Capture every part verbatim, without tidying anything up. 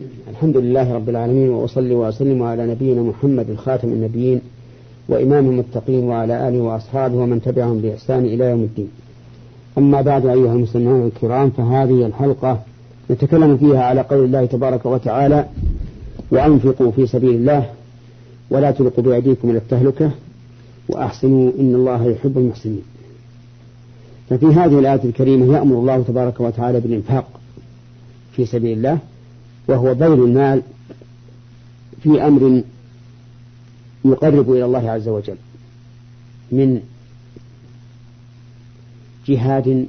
الحمد لله رب العالمين، وأصلي وأسلم على نبينا محمد خاتم النبيين وإمام المتقين وعلى آله وأصحابه ومن تبعهم بإحسان إلى يوم الدين. أما بعد، أيها المستمعون الكرام، فهذه الحلقة نتكلم فيها على قول الله تبارك وتعالى: وأنفقوا في سبيل الله ولا تلقوا بأيديكم إلى التهلكة وأحسنوا إن الله يحب المحسنين. ففي هذه الآية الكريمة يأمر الله تبارك وتعالى بالإنفاق في سبيل الله، وهو بذل المال في أمر يقرب إلى الله عز وجل من جهاد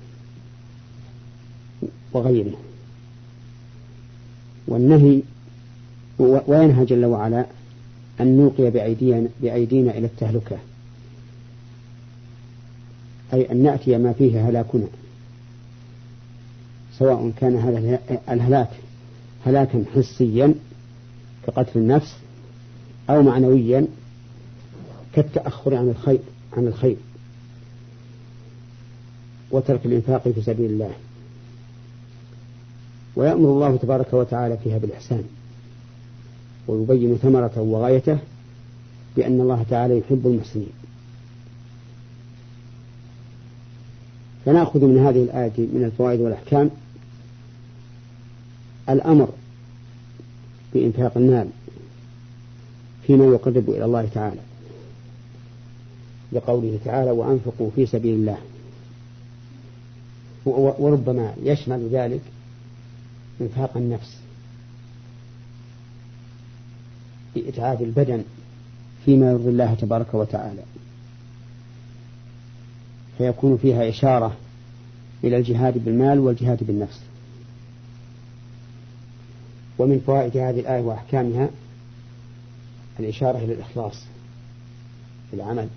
وغيره، والنهي وينهى جل وعلا أن نوقي بأيدينا, بأيدينا إلى التهلكة، أي أن نأتي ما فيه هلاكنا، سواء كان هذا الهلاك هلاكا حسيا كقتل النفس أو معنويا كالتأخر عن الخير عن الخير وترك الإنفاق في سبيل الله. ويأمر الله تبارك وتعالى فيها بالإحسان، ويبين ثمرته وغايته بأن الله تعالى يحب المحسنين. فنأخذ من هذه الآية من الفوائد والأحكام الأمر بإنفاق المال فيما يقرب إلى الله تعالى، لقوله تعالى: وأنفقوا في سبيل الله. وربما يشمل ذلك إنفاق النفس بإتعاب البدن فيما يرضي الله تبارك وتعالى، فيكون فيها إشارة إلى الجهاد بالمال والجهاد بالنفس. ومن فوائد هذه الآية وأحكامها الإشارة إلى الإخلاص في العمل،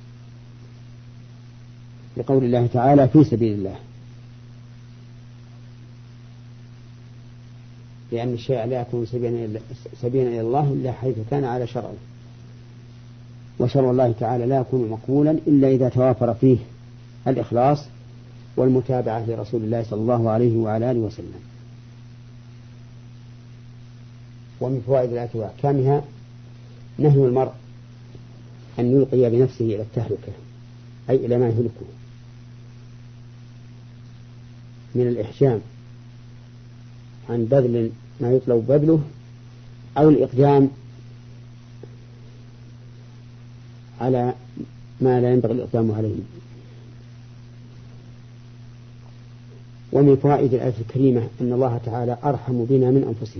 لقول الله تعالى: في سبيل الله، لأن الشيء لا يكون سبيلا إلى الله إلا حيث كان على شرعه، وشرع الله تعالى لا يكون مقبولا إلا إذا توافر فيه الإخلاص والمتابعة لرسول الله صلى الله عليه وعلى آله وسلم. ومن فوائد الآية وأحكامها نهي المرء أن يلقي بنفسه إلى التهلكة، أي إلى ما يهلكه من الإحجام عن بذل ما يطلب بذله أو الإقدام على ما لا ينبغي الإقدام عليه. ومن فوائد الآية الكريمة أن الله تعالى أرحم بنا من أنفسنا،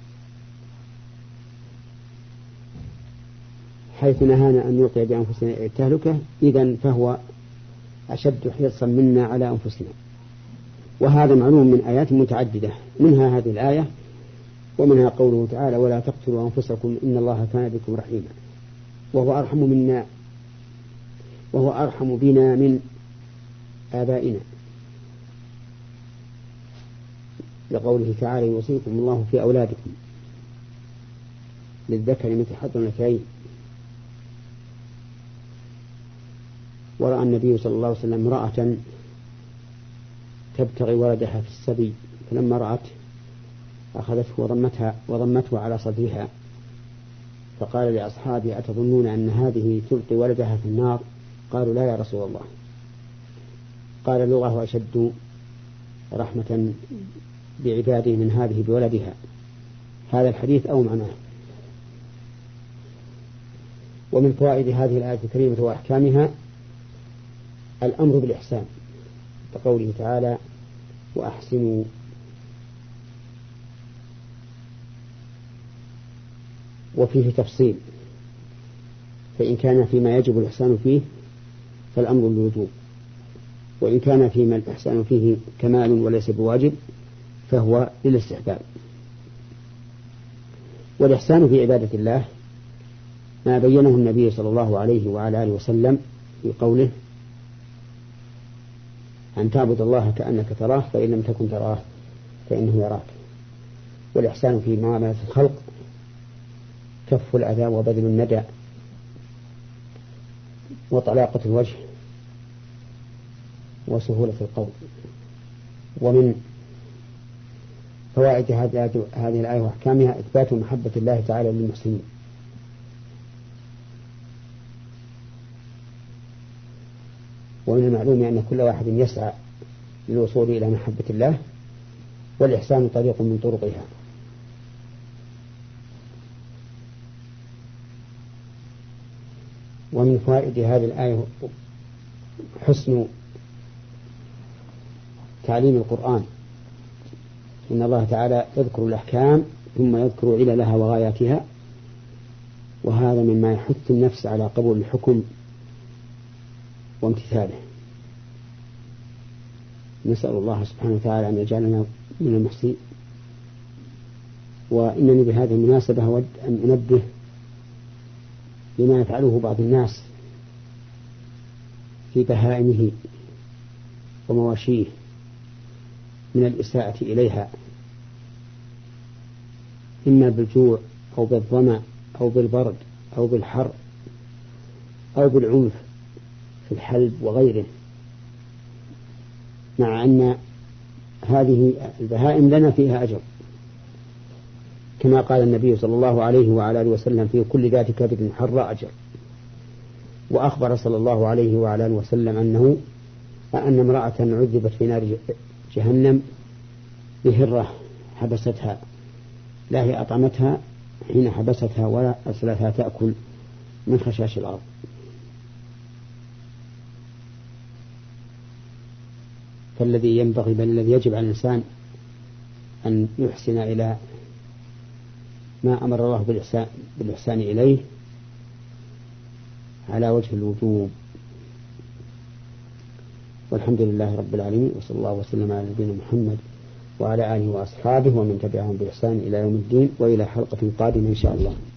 حيث نهانا أن نلقي بأنفسنا إلى التهلكة، إذن فهو أشد حرصا منا على أنفسنا. وهذا معلوم من آيات متعددة، منها هذه الآية، ومنها قوله تعالى: ولا تقتلوا أنفسكم إن الله كان بكم رحيما. وهو أرحم منا، وهو أرحم بنا من آبائنا، لقوله تعالى: يوصيكم الله في أولادكم للذكر مثل حظ الأنثيين. ورأى النبي صلى الله عليه وسلم امرأة تبتغي ولدها في السبي، فلما رأت أخذته وضمتها وضمته على صدرها، فقال لأصحابه: أتظنون أن هذه تلقي ولدها في النار؟ قالوا: لا يا رسول الله. قال: لغة أشد رحمة بعباده من هذه بولدها. هذا الحديث أو معناه. ومن فوائد هذه الآية الكريمة وأحكامها الأمر بالإحسان، كقوله تعالى: وأحسنوا. وفيه تفصيل، فإن كان فيما يجب الإحسان فيه فالأمر بالوجوب، وإن كان فيما الإحسان فيه كمال وليس بواجب فهو للاستحباب. والإحسان في عبادة الله ما بينه النبي صلى الله عليه وعلى آله وسلم في قوله: أن تعبد الله كأنك تراه فإن لم تكن تراه فإنه يراك. والإحسان في معاملة الخلق كف الأذى وبذل الندى وطلاقة الوجه وسهولة القول. ومن فوائد هذه الآية وأحكامها: إثبات محبة الله تعالى للمحسنين، ومن المعلوم أن كل واحد يسعى للوصول إلى محبة الله، والإحسان طريق من طرقها. ومن فوائد هذه الآية حسن تعليم القرآن، إن الله تعالى يذكر الأحكام ثم يذكر عللها وغاياتها، وهذا مما يحث النفس على قبول الحكم وامتثاله. نسأل الله سبحانه وتعالى أن يجعلنا من المحسنين. وإنني بهذه المناسبة أود أن أنبه لما يفعله بعض الناس في بهائمه ومواشيه من الإساءة إليها، إما بالجوع أو بالظمأ أو بالبرد أو بالحر أو بالعنف في الحلب وغيره، مع أن هذه البهائم لنا فيها أجر، كما قال النبي صلى الله عليه وعلى آله وسلم: في كل ذات كبد حر أجر. وأخبر صلى الله عليه وعلى آله وسلم أنه أن امرأة عذبت في نار جهنم بهرة حبستها، لا هي أطعمتها حين حبستها ولا أرسلتها تأكل من خشاش الأرض. فالذي ينبغي بل الذي يجب على الإنسان أن يحسن إلى ما أمر الله بالإحسان, بالإحسان إليه على وجه الوجوب. والحمد لله رب العالمين، وصلى الله وسلم على نبينا محمد وعلى آله وأصحابه ومن تبعهم بإحسان إلى يوم الدين، وإلى حلقة قادمة إن شاء الله.